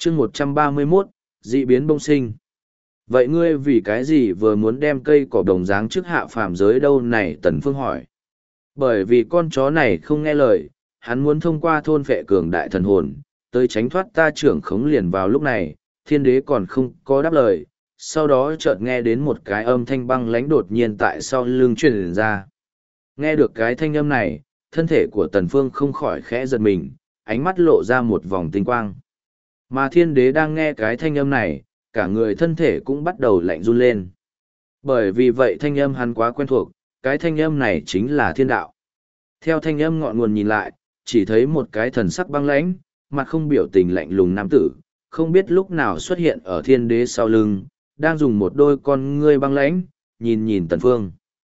chương 131, dị biến bông sinh. Vậy ngươi vì cái gì vừa muốn đem cây cỏ đồng dáng trước hạ phàm giới đâu này? Tần Phương hỏi. Bởi vì con chó này không nghe lời, hắn muốn thông qua thôn phệ cường đại thần hồn, tới tránh thoát ta trưởng khống. Liền vào lúc này, thiên đế còn không có đáp lời, sau đó chợt nghe đến một cái âm thanh băng lãnh đột nhiên tại sau lưng truyền ra. Nghe được cái thanh âm này, thân thể của Tần Phương không khỏi khẽ giật mình, ánh mắt lộ ra một vòng tinh quang. Mà thiên đế đang nghe cái thanh âm này, cả người thân thể cũng bắt đầu lạnh run lên. Bởi vì vậy thanh âm hắn quá quen thuộc, cái thanh âm này chính là thiên đạo. Theo thanh âm ngọn nguồn nhìn lại, chỉ thấy một cái thần sắc băng lãnh, mặt không biểu tình lạnh lùng nam tử, không biết lúc nào xuất hiện ở thiên đế sau lưng, đang dùng một đôi con ngươi băng lãnh, nhìn nhìn Tần Phương.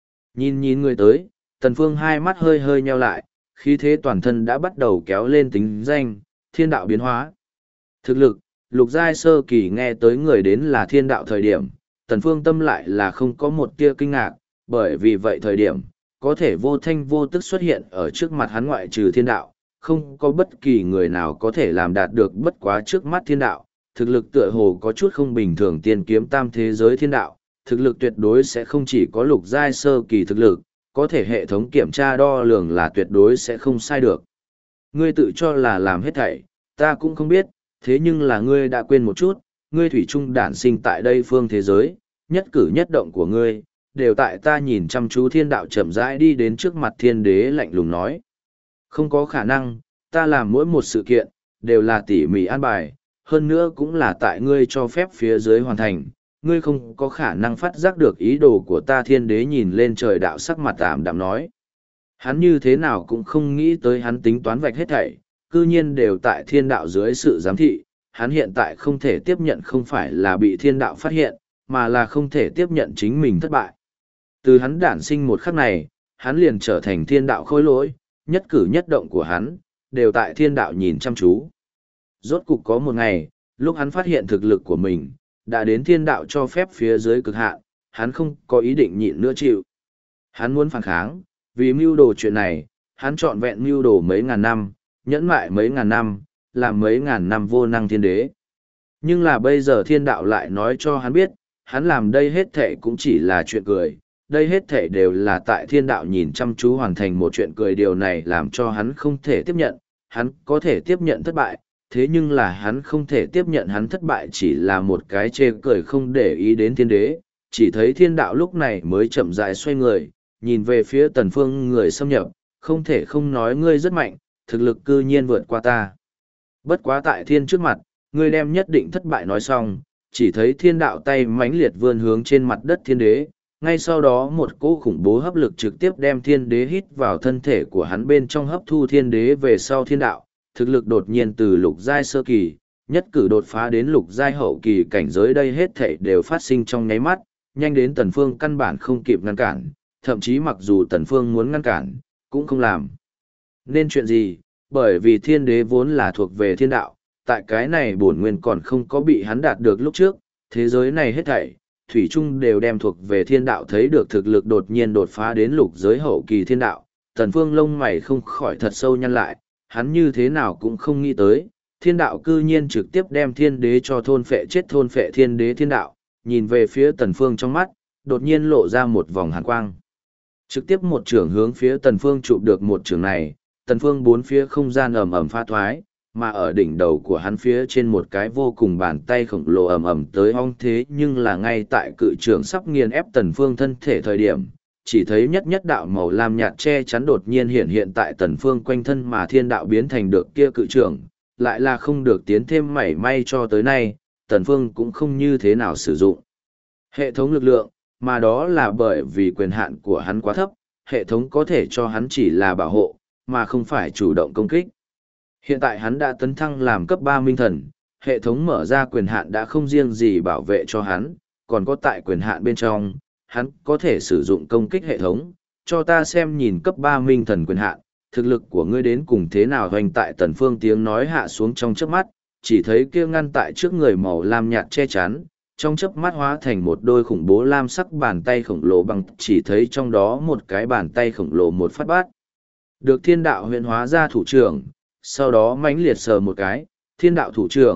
Nhìn người tới, Tần Phương hai mắt hơi hơi nheo lại, khí thế toàn thân đã bắt đầu kéo lên tính danh, thiên đạo biến hóa. Thực lực, lục giai sơ kỳ nghe tới người đến là thiên đạo thời điểm, Tần Phương tâm lại là không có một tia kinh ngạc, bởi vì vậy thời điểm, có thể vô thanh vô tức xuất hiện ở trước mặt hắn ngoại trừ thiên đạo, không có bất kỳ người nào có thể làm đạt được bất quá trước mắt thiên đạo, thực lực tựa hồ có chút không bình thường. Tiên kiếm tam thế giới thiên đạo, thực lực tuyệt đối sẽ không chỉ có lục giai sơ kỳ thực lực, có thể hệ thống kiểm tra đo lường là tuyệt đối sẽ không sai được. Ngươi tự cho là làm hết thảy, ta cũng không biết, thế nhưng là ngươi đã quên một chút, ngươi thủy chung đản sinh tại đây phương thế giới, nhất cử nhất động của ngươi, đều tại ta nhìn chăm chú. Thiên đạo chậm rãi đi đến trước mặt thiên đế lạnh lùng nói. Không có khả năng, ta làm mỗi một sự kiện, đều là tỉ mỉ an bài, hơn nữa cũng là tại ngươi cho phép phía dưới hoàn thành, ngươi không có khả năng phát giác được ý đồ của ta. Thiên đế nhìn lên trời đạo sắc mặt ảm đạm nói. Hắn như thế nào cũng không nghĩ tới hắn tính toán vạch hết thảy, cư nhiên đều tại thiên đạo dưới sự giám thị. Hắn hiện tại không thể tiếp nhận không phải là bị thiên đạo phát hiện, mà là không thể tiếp nhận chính mình thất bại. Từ hắn đản sinh một khắc này, hắn liền trở thành thiên đạo khôi lỗi, nhất cử nhất động của hắn, đều tại thiên đạo nhìn chăm chú. Rốt cục có một ngày, lúc hắn phát hiện thực lực của mình, đã đến thiên đạo cho phép phía dưới cực hạn, hắn không có ý định nhịn nữa chịu. Hắn muốn phản kháng, vì mưu đồ chuyện này, hắn trọn vẹn mưu đồ mấy ngàn năm, nhẫn mại mấy ngàn năm, làm mấy ngàn năm vô năng thiên đế. Nhưng là bây giờ thiên đạo lại nói cho hắn biết, hắn làm đây hết thệ cũng chỉ là chuyện cười, đây hết thệ đều là tại thiên đạo nhìn chăm chú hoàn thành một chuyện cười. Điều này làm cho hắn không thể tiếp nhận, hắn có thể tiếp nhận thất bại, thế nhưng là hắn không thể tiếp nhận hắn thất bại chỉ là một cái chê cười. Không để ý đến thiên đế, chỉ thấy thiên đạo lúc này mới chậm rãi xoay người, nhìn về phía Tần Phương người xâm nhập, không thể không nói ngươi rất mạnh, thực lực cư nhiên vượt qua ta. Bất quá tại thiên trước mặt, ngươi đem nhất định thất bại. Nói xong, chỉ thấy thiên đạo tay mãnh liệt vươn hướng trên mặt đất thiên đế, ngay sau đó một cỗ khủng bố hấp lực trực tiếp đem thiên đế hít vào thân thể của hắn bên trong, hấp thu thiên đế về sau. Thiên đạo thực lực đột nhiên từ lục giai sơ kỳ nhất cử đột phá đến lục giai hậu kỳ cảnh giới. đây hết thảy đều phát sinh trong nháy mắt, nhanh đến Tần Phương căn bản không kịp ngăn cản, thậm chí mặc dù Tần Phương muốn ngăn cản cũng không làm nên chuyện gì, bởi vì thiên đế vốn là thuộc về thiên đạo, tại cái này bổn nguyên còn không có bị hắn đạt được lúc trước, thế giới này hết thảy thủy chung đều đem thuộc về thiên đạo. Thấy được thực lực đột nhiên đột phá đến lục giới hậu kỳ thiên đạo, Tần Phương lông mày không khỏi thật sâu nhăn lại, hắn như thế nào cũng không nghĩ tới, thiên đạo cư nhiên trực tiếp đem thiên đế cho thôn phệ chết. Thôn phệ thiên đế. Thiên đạo nhìn về phía Tần Phương, trong mắt đột nhiên lộ ra một vòng hàn quang, trực tiếp một chưởng hướng phía Tần Phương chụp được. một chưởng này, Tần Phương bốn phía không gian ầm ầm pha thoái, mà ở đỉnh đầu của hắn phía trên một cái vô cùng bàn tay khổng lồ ầm ầm tới ong. Thế nhưng là ngay tại cự trưởng sắp nghiền ép Tần Phương thân thể thời điểm, chỉ thấy nhất đạo màu lam nhạt che chắn đột nhiên hiện tại Tần Phương quanh thân, mà thiên đạo biến thành được kia cự trưởng, lại là không được tiến thêm mảy may. cho tới nay, Tần Phương cũng không như thế nào sử dụng hệ thống lực lượng, mà đó là bởi vì quyền hạn của hắn quá thấp, hệ thống có thể cho hắn chỉ là bảo hộ, mà không phải chủ động công kích. Hiện tại hắn đã tấn thăng làm cấp 3 minh thần, hệ thống mở ra quyền hạn đã không riêng gì bảo vệ cho hắn, còn có tại quyền hạn bên trong, hắn có thể sử dụng công kích hệ thống, cho ta xem nhìn cấp 3 minh thần quyền hạn, thực lực của ngươi đến cùng thế nào. Hoành tại Tần Phương tiếng nói hạ xuống trong chớp mắt, chỉ thấy kia ngăn tại trước người màu lam nhạt che chắn, trong chớp mắt hóa thành một đôi khủng bố lam sắc bàn tay khổng lồ bằng, chỉ thấy trong đó một cái bàn tay khổng lồ một phát bát được thiên đạo huyễn hóa ra thủ trưởng, sau đó mãnh liệt sờ một cái, thiên đạo thủ trưởng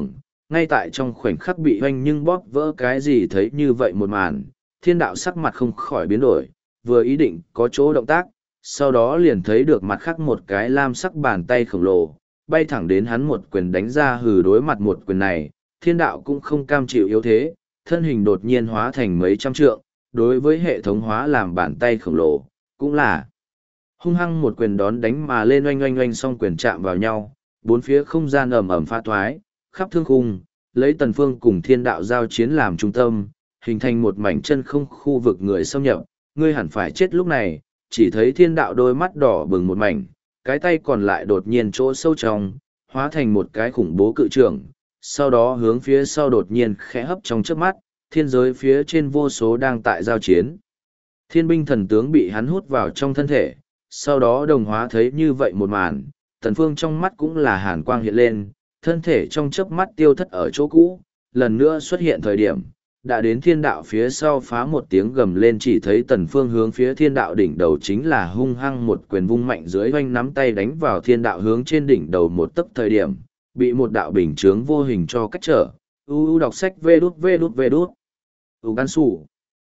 ngay tại trong khoảnh khắc bị hoanh nhưng bóp vỡ cái gì thấy như vậy một màn, thiên đạo sắc mặt không khỏi biến đổi, vừa ý định có chỗ động tác, sau đó liền thấy được mặt khác một cái lam sắc bàn tay khổng lồ, bay thẳng đến hắn một quyền đánh ra hừ đối mặt một quyền này, thiên đạo cũng không cam chịu yếu thế, thân hình đột nhiên hóa thành mấy trăm trượng, đối với hệ thống hóa làm bàn tay khổng lồ, cũng là hung hăng một quyền đón đánh mà lên oanh oanh oanh song quyền chạm vào nhau, bốn phía không gian ầm ầm pha thoái, khắp thương khung, lấy Tần Phương cùng thiên đạo giao chiến làm trung tâm, hình thành một mảnh chân không khu vực người xâm nhập, ngươi hẳn phải chết lúc này, chỉ thấy thiên đạo đôi mắt đỏ bừng một mảnh, cái tay còn lại đột nhiên chỗ sâu trong, hóa thành một cái khủng bố cự trưởng, sau đó hướng phía sau đột nhiên khẽ hấp trong trước mắt, thiên giới phía trên vô số đang tại giao chiến. Thiên binh thần tướng bị hắn hút vào trong thân thể, sau đó đồng hóa thấy như vậy một màn, Tần Phương trong mắt cũng là hàn quang hiện lên, thân thể trong chớp mắt tiêu thất ở chỗ cũ, lần nữa xuất hiện thời điểm, đã đến thiên đạo phía sau phá một tiếng gầm lên chỉ thấy Tần Phương hướng phía thiên đạo đỉnh đầu chính là hung hăng một quyền vung mạnh dưới oanh nắm tay đánh vào thiên đạo hướng trên đỉnh đầu một tấc thời điểm, bị một đạo bình chướng vô hình cho cách trở. Đọc sách vê đút. Gan sủ.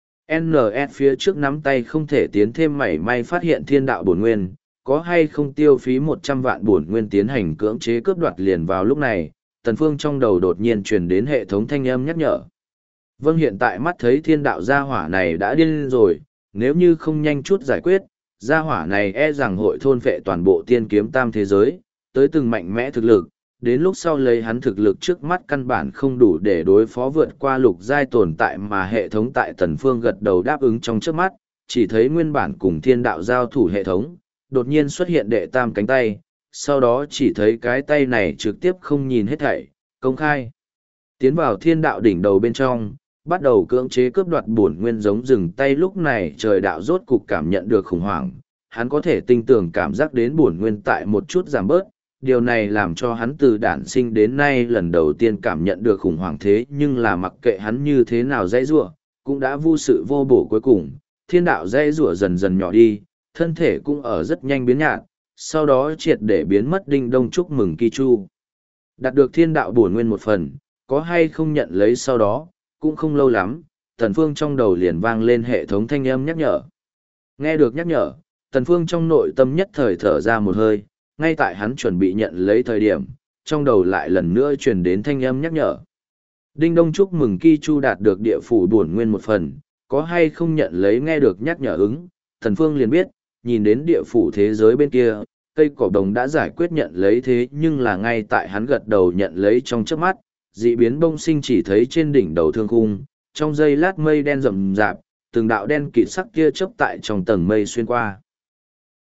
NS phía trước nắm tay không thể tiến thêm mảy may phát hiện thiên đạo bổn nguyên, có hay không tiêu phí 100 vạn bổn nguyên tiến hành cưỡng chế cướp đoạt liền vào lúc này, Tần Phương trong đầu đột nhiên truyền đến hệ thống thanh âm nhắc nhở. Vâng, hiện tại mắt thấy thiên đạo gia hỏa này đã điên rồi, nếu như không nhanh chút giải quyết, gia hỏa này e rằng hội thôn phệ toàn bộ tiên kiếm tam thế giới, tới từng mạnh mẽ thực lực, đến lúc sau lấy hắn thực lực trước mắt căn bản không đủ để đối phó vượt qua lục giai tồn tại mà hệ thống tại Tần Phương gật đầu đáp ứng trong trước mắt, chỉ thấy nguyên bản cùng thiên đạo giao thủ hệ thống, đột nhiên xuất hiện đệ tam cánh tay, sau đó chỉ thấy cái tay này trực tiếp không nhìn hết thảy, công khai. Tiến vào thiên đạo đỉnh đầu bên trong, bắt đầu cưỡng chế cướp đoạt bổn nguyên giống dừng tay lúc này trời đạo rốt cục cảm nhận được khủng hoảng, hắn có thể tinh tường cảm giác đến bổn nguyên tại một chút giảm bớt, điều này làm cho hắn từ đản sinh đến nay lần đầu tiên cảm nhận được khủng hoảng thế nhưng là mặc kệ hắn như thế nào dãy rủa cũng đã vô sự vô bổ cuối cùng, thiên đạo dãy rủa dần dần nhỏ đi, thân thể cũng ở rất nhanh biến nhạt, sau đó triệt để biến mất đinh đông chúc mừng Kỳ Chu. Đạt được thiên đạo bổn nguyên một phần, có hay không nhận lấy sau đó, cũng không lâu lắm, Tần Phương trong đầu liền vang lên hệ thống thanh âm nhắc nhở. Nghe được nhắc nhở, Tần Phương trong nội tâm nhất thời thở ra một hơi, ngay tại hắn chuẩn bị nhận lấy thời điểm, trong đầu lại lần nữa truyền đến thanh âm nhắc nhở. Đinh đông chúc mừng Kỳ Chu đạt được địa phủ bổn nguyên một phần, có hay không nhận lấy nghe được nhắc nhở ứng, Tần Phương liền biết, nhìn đến địa phủ thế giới bên kia, cây cỏ đồng đã giải quyết nhận lấy thế nhưng là ngay tại hắn gật đầu nhận lấy trong chớp mắt, dị biến bông sinh chỉ thấy trên đỉnh đầu thương khung, trong giây lát mây đen rậm rạp, từng đạo đen kịt sắc kia chớp tại trong tầng mây xuyên qua.